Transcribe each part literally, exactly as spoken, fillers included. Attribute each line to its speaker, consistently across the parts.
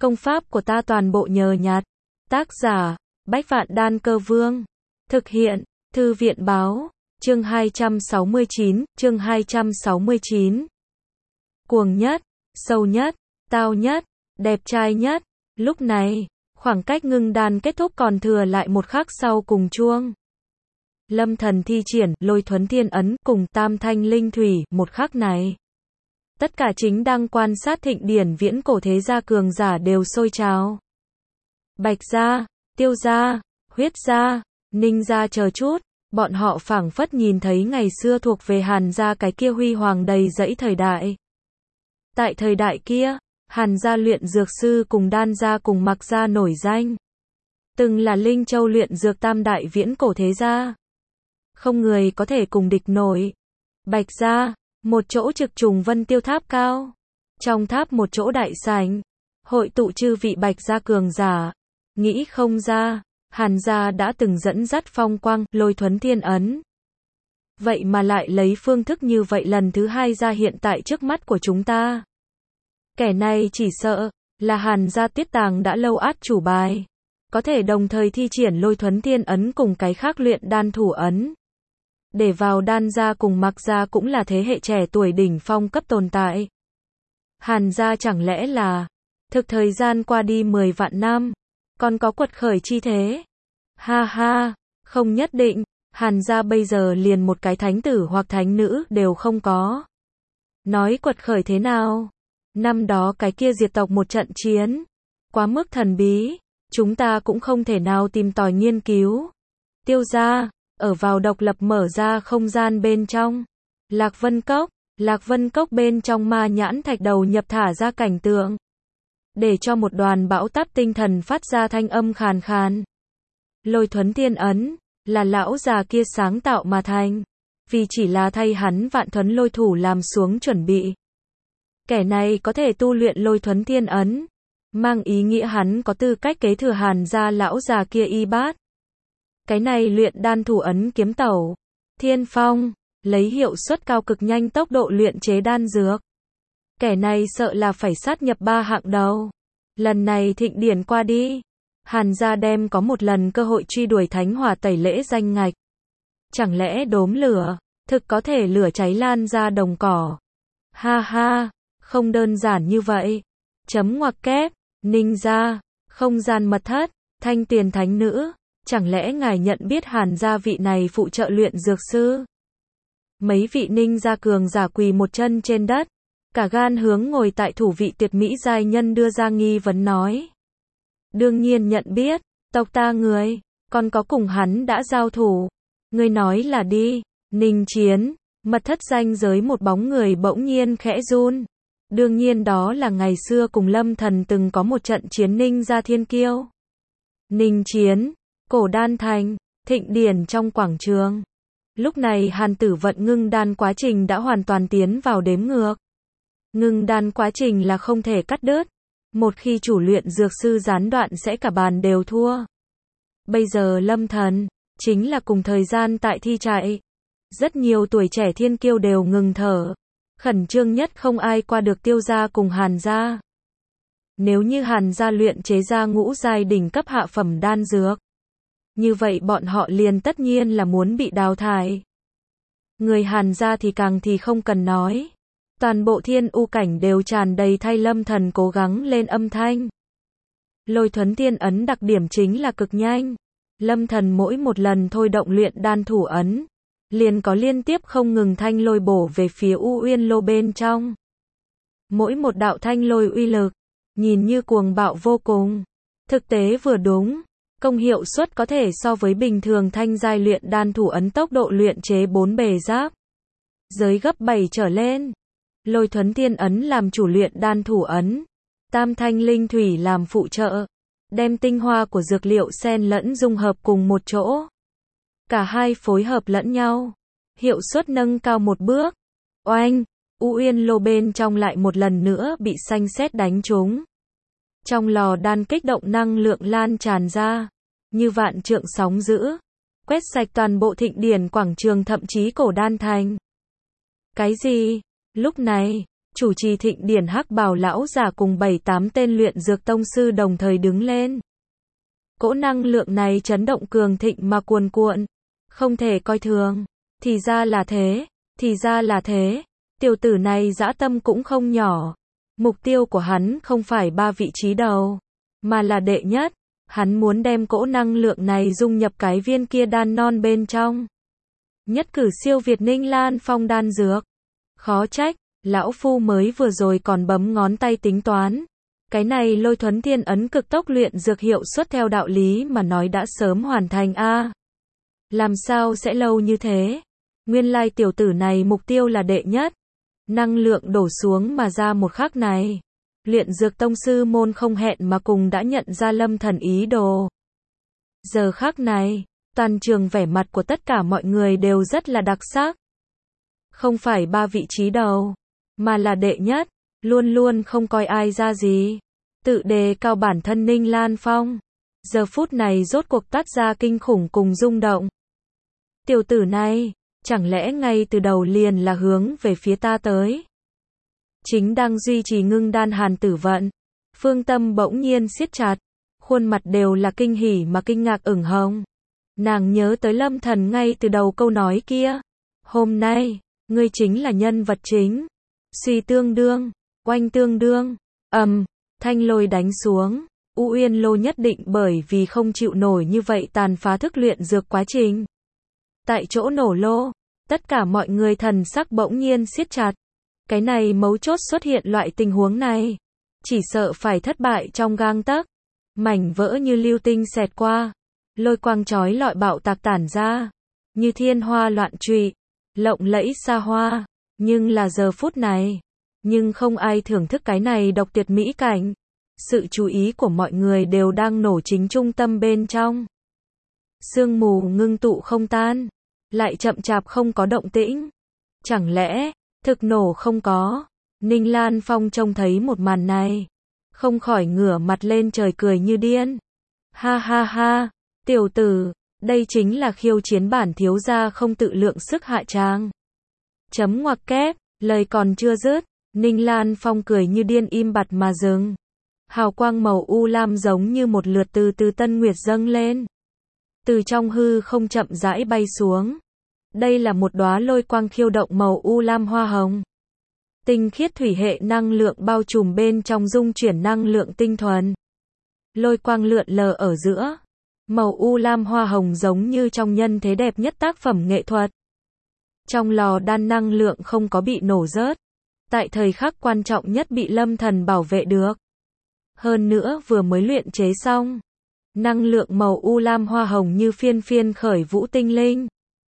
Speaker 1: Công pháp của ta toàn bộ nhờ nhặt. Tác giả, Bách Vạn Đan Cơ Vương. Thực hiện, Thư viện Báo. Chương hai trăm sáu mươi chín, chương hai trăm sáu mươi chín. Cuồng nhất, sâu nhất, tao nhất, đẹp trai nhất. Lúc này, khoảng cách ngưng đan kết thúc còn thừa lại một khắc sau cùng chuông. Lâm Thần thi triển Lôi Thuấn Thiên Ấn cùng Tam Thanh Linh Thủy, một khắc này. Tất cả chính đang quan sát thịnh điển viễn cổ thế gia cường giả đều sôi trào. Bạch gia, Tiêu gia, Huyết gia, Ninh gia chờ chút, bọn họ phảng phất nhìn thấy ngày xưa thuộc về Hàn gia cái kia huy hoàng đầy dẫy thời đại. Tại thời đại kia, Hàn gia luyện dược sư cùng Đan gia cùng Mặc gia nổi danh. Từng là Linh Châu luyện dược tam đại viễn cổ thế gia. Không người có thể cùng địch nổi. Bạch gia, một chỗ trực trùng vân tiêu tháp cao. Trong tháp một chỗ đại sảnh, hội tụ chư vị Bạch gia cường giả. Nghĩ không ra, Hàn gia đã từng dẫn dắt phong quang, Lôi Thuấn Thiên Ấn. Vậy mà lại lấy phương thức như vậy lần thứ hai ra hiện tại trước mắt của chúng ta. Kẻ này chỉ sợ là Hàn gia tiết tàng đã lâu át chủ bài. Có thể đồng thời thi triển Lôi Thuấn Thiên Ấn cùng cái khác luyện đan thủ ấn. Để vào Đan gia cùng Mặc gia cũng là thế hệ trẻ tuổi đỉnh phong cấp tồn tại. Hàn gia chẳng lẽ là thực thời gian qua đi mười vạn năm, còn có quật khởi chi thế? Ha ha, không nhất định, Hàn gia bây giờ liền một cái thánh tử hoặc thánh nữ đều không có. Nói quật khởi thế nào? Năm đó cái kia diệt tộc một trận chiến, quá mức thần bí, chúng ta cũng không thể nào tìm tòi nghiên cứu. Tiêu gia, ở vào độc lập mở ra không gian bên trong. Lạc Vân Cốc, Lạc Vân Cốc bên trong ma nhãn thạch đầu nhập thả ra cảnh tượng. Để cho một đoàn bão táp tinh thần phát ra thanh âm khàn khàn. Lôi Thuấn Thiên Ấn, là lão già kia sáng tạo mà thành. Vì chỉ là thay hắn Vạn Thuấn Lôi Thủ làm xuống chuẩn bị. Kẻ này có thể tu luyện Lôi Thuấn Thiên Ấn, mang ý nghĩa hắn có tư cách kế thừa Hàn gia lão già kia y bát. Cái này luyện đan thủ ấn kiếm tẩu, Thiên Phong, lấy hiệu suất cao cực nhanh tốc độ luyện chế đan dược. Kẻ này sợ là phải sát nhập ba hạng đầu. Lần này thịnh điển qua đi, Hàn gia đem có một lần cơ hội truy đuổi thánh hỏa tẩy lễ danh ngạch. Chẳng lẽ đốm lửa, thực có thể lửa cháy lan ra đồng cỏ? Ha ha, không đơn giản như vậy. Chấm ngoặc kép, Ninh gia, không gian mật thất, Thanh Tiền thánh nữ. Chẳng lẽ ngài nhận biết Hàn gia vị này phụ trợ luyện dược sư? Mấy vị Ninh gia cường giả quỳ một chân trên đất, cả gan hướng ngồi tại thủ vị tuyệt mỹ giai nhân đưa ra nghi vấn nói. Đương nhiên nhận biết, tộc ta người, còn có cùng hắn đã giao thủ. Ngươi nói là đi, Ninh Chiến, mật thất danh giới một bóng người bỗng nhiên khẽ run. Đương nhiên đó là ngày xưa cùng Lâm Thần từng có một trận chiến Ninh gia thiên kiêu. Ninh Chiến, Cổ Đan Thành, thịnh điển trong quảng trường. Lúc này Hàn Tử Vận ngưng đan quá trình đã hoàn toàn tiến vào đếm ngược. Ngưng đan quá trình là không thể cắt đứt. Một khi chủ luyện dược sư gián đoạn sẽ cả bàn đều thua. Bây giờ Lâm Thần, chính là cùng thời gian tại thi trại. Rất nhiều tuổi trẻ thiên kiêu đều ngừng thở. Khẩn trương nhất không ai qua được Tiêu gia cùng Hàn gia. Nếu như Hàn gia luyện chế ra ngũ giai đỉnh cấp hạ phẩm đan dược, như vậy bọn họ liền tất nhiên là muốn bị đào thải. Người Hàn gia thì càng thì không cần nói. Toàn bộ thiên u cảnh đều tràn đầy thay Lâm Thần cố gắng lên âm thanh. Lôi Thuấn Thiên Ấn đặc điểm chính là cực nhanh. Lâm Thần mỗi một lần thôi động luyện đan thủ ấn, liền có liên tiếp không ngừng thanh lôi bổ về phía U Uyên Lô bên trong. Mỗi một đạo thanh lôi uy lực, nhìn như cuồng bạo vô cùng. Thực tế vừa đúng. Công hiệu suất có thể so với bình thường thanh giai luyện đan thủ ấn tốc độ luyện chế bốn bề giáp giới gấp bảy trở lên. Lôi Thuấn Thiên Ấn làm chủ luyện đan thủ ấn, Tam Thanh Linh Thủy làm phụ trợ, đem tinh hoa của dược liệu xen lẫn dung hợp cùng một chỗ. Cả hai phối hợp lẫn nhau, hiệu suất nâng cao một bước. Oanh, U Uyên Lô bên trong lại một lần nữa bị xanh sét đánh trúng. Trong lò đan kích động năng lượng lan tràn ra, như vạn trượng sóng dữ, quét sạch toàn bộ thịnh điển quảng trường thậm chí Cổ Đan Thành. Cái gì? Lúc này, chủ trì thịnh điển hắc bào lão giả cùng bảy tám tên luyện dược tông sư đồng thời đứng lên. Cỗ năng lượng này chấn động cường thịnh mà cuồn cuộn, không thể coi thường. Thì ra là thế, thì ra là thế, tiểu tử này dã tâm cũng không nhỏ. Mục tiêu của hắn không phải ba vị trí đầu, mà là đệ nhất. Hắn muốn đem cỗ năng lượng này dung nhập cái viên kia đan non bên trong. Nhất cử siêu việt Ninh Lan Phong đan dược. Khó trách, lão phu mới vừa rồi còn bấm ngón tay tính toán. Cái này Lôi Thuấn Thiên ấn cực tốc luyện dược hiệu suất theo đạo lý mà nói đã sớm hoàn thành a. À, làm sao sẽ lâu như thế? Nguyên lai tiểu tử này mục tiêu là đệ nhất. Năng lượng đổ xuống mà ra một khắc này. Luyện dược tông sư môn không hẹn mà cùng đã nhận ra Lâm Thần ý đồ. Giờ khắc này, toàn trường vẻ mặt của tất cả mọi người đều rất là đặc sắc. Không phải ba vị trí đầu, mà là đệ nhất, luôn luôn không coi ai ra gì. Tự đề cao bản thân Ninh Lan Phong. Giờ phút này rốt cuộc toát ra kinh khủng cùng rung động. Tiểu tử này, chẳng lẽ ngay từ đầu liền là hướng về phía ta tới? Chính đang duy trì ngưng đan Hàn Tử Vận, phương tâm bỗng nhiên siết chặt, khuôn mặt đều là kinh hỉ mà kinh ngạc ửng hồng. Nàng nhớ tới Lâm Thần ngay từ đầu câu nói kia. Hôm nay, ngươi chính là nhân vật chính. Suy tương đương, oanh tương đương, ầm, thanh lôi đánh xuống. U Uyên Lô nhất định bởi vì không chịu nổi như vậy tàn phá thức luyện dược quá trình. Tại chỗ nổ lô, tất cả mọi người thần sắc bỗng nhiên siết chặt. Cái này mấu chốt xuất hiện loại tình huống này, chỉ sợ phải thất bại trong gang tấc. Mảnh vỡ như lưu tinh xẹt qua, lôi quang chói lọi bạo tạc tản ra, như thiên hoa loạn trụy, lộng lẫy xa hoa. Nhưng là giờ phút này, nhưng không ai thưởng thức cái này độc tuyệt mỹ cảnh. Sự chú ý của mọi người đều đang nổ chính trung tâm bên trong. Sương mù ngưng tụ không tan, lại chậm chạp không có động tĩnh. Chẳng lẽ thực nổ không có? Ninh Lan Phong trông thấy một màn này, không khỏi ngửa mặt lên trời cười như điên. Ha ha ha, tiểu tử, đây chính là khiêu chiến bản thiếu gia không tự lượng sức hạ tràng. Chấm ngoặc kép, lời còn chưa dứt, Ninh Lan Phong cười như điên im bặt mà dừng. Hào quang màu u lam giống như một lượt từ từ tân nguyệt dâng lên. Từ trong hư không chậm rãi bay xuống. Đây là một đóa lôi quang khiêu động màu u lam hoa hồng. Tinh khiết thủy hệ năng lượng bao trùm bên trong dung chuyển năng lượng tinh thuần. Lôi quang lượn lờ ở giữa. Màu u lam hoa hồng giống như trong nhân thế đẹp nhất tác phẩm nghệ thuật. Trong lò đan năng lượng không có bị nổ rớt. Tại thời khắc quan trọng nhất bị Lâm Thần bảo vệ được. Hơn nữa vừa mới luyện chế xong. Năng lượng màu u lam hoa hồng như phiên phiên khởi vũ tinh linh.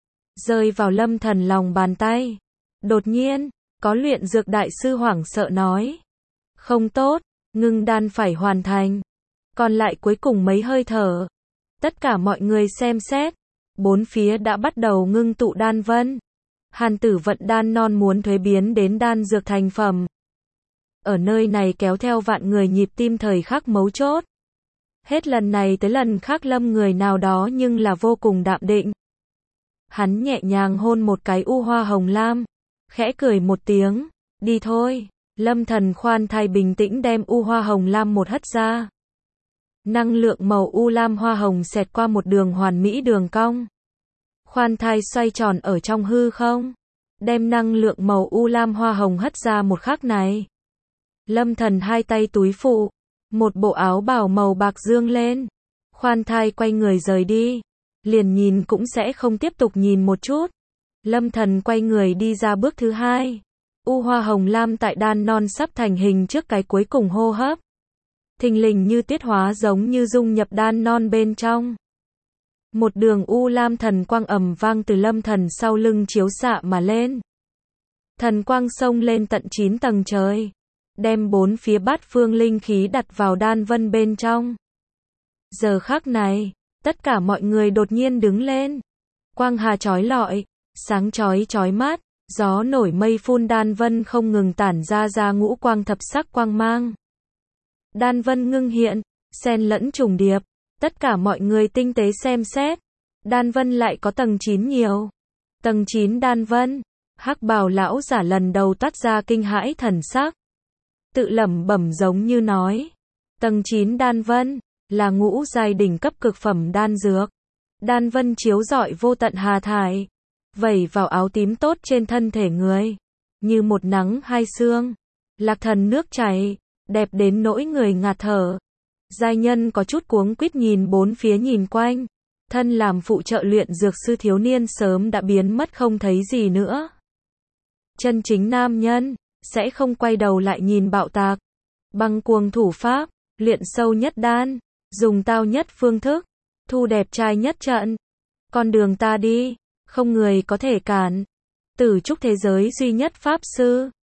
Speaker 1: Rơi vào Lâm Thần lòng bàn tay. Đột nhiên, có luyện dược đại sư hoảng sợ nói. Không tốt, ngưng đan phải hoàn thành. Còn lại cuối cùng mấy hơi thở. Tất cả mọi người xem xét. Bốn phía đã bắt đầu ngưng tụ đan vân. Hàn Tử Vận đan non muốn thuế biến đến đan dược thành phẩm. Ở nơi này kéo theo vạn người nhịp tim thời khắc mấu chốt. Hết lần này tới lần khác Lâm người nào đó nhưng là vô cùng đạm định. Hắn nhẹ nhàng hôn một cái u hoa hồng lam, khẽ cười một tiếng, đi thôi. Lâm Thần khoan thai bình tĩnh đem u hoa hồng lam một hất ra. Năng lượng màu u lam hoa hồng xẹt qua một đường hoàn mỹ đường cong. Khoan thai xoay tròn ở trong hư không, đem năng lượng màu u lam hoa hồng hất ra một khắc này. Lâm Thần hai tay túi phụ, một bộ áo bào màu bạc dương lên. Khoan thai quay người rời đi, liền nhìn cũng sẽ không tiếp tục nhìn một chút. Lâm Thần quay người đi ra bước thứ hai. U hoa hồng lam tại đan non sắp thành hình trước cái cuối cùng hô hấp. Thình lình như tiết hóa giống như dung nhập đan non bên trong. Một đường u lam thần quang ầm vang từ Lâm Thần sau lưng chiếu xạ mà lên. Thần quang xông lên tận chín tầng trời, đem bốn phía bát phương linh khí đặt vào đan vân bên trong. Giờ khắc này, tất cả mọi người đột nhiên đứng lên. Quang hà chói lọi, sáng chói chói mát, gió nổi mây phun đan vân không ngừng tản ra ra ngũ quang thập sắc quang mang. Đan vân ngưng hiện, xen lẫn trùng điệp, tất cả mọi người tinh tế xem xét. Đan vân lại có tầng chín nhiều. Tầng chín đan vân, Hắc bào lão giả lần đầu toát ra kinh hãi thần sắc. Tự lẩm bẩm giống như nói. Tầng chín đan vân, là ngũ giai đỉnh cấp cực phẩm đan dược. Đan vân chiếu rọi vô tận hà thải, vẩy vào áo tím tốt trên thân thể người. Như một nắng hai sương. Lạc thần nước chảy, đẹp đến nỗi người ngạt thở. Giai nhân có chút cuống quýt nhìn bốn phía nhìn quanh. Thân làm phụ trợ luyện dược sư thiếu niên sớm đã biến mất không thấy gì nữa. Chân chính nam nhân, sẽ không quay đầu lại nhìn bạo tạc. Băng cuồng thủ pháp, luyện sâu nhất đan, dùng tao nhất phương thức, thu đẹp trai nhất trận. Con đường ta đi, không người có thể cản. Tử trúc thế giới duy nhất pháp sư.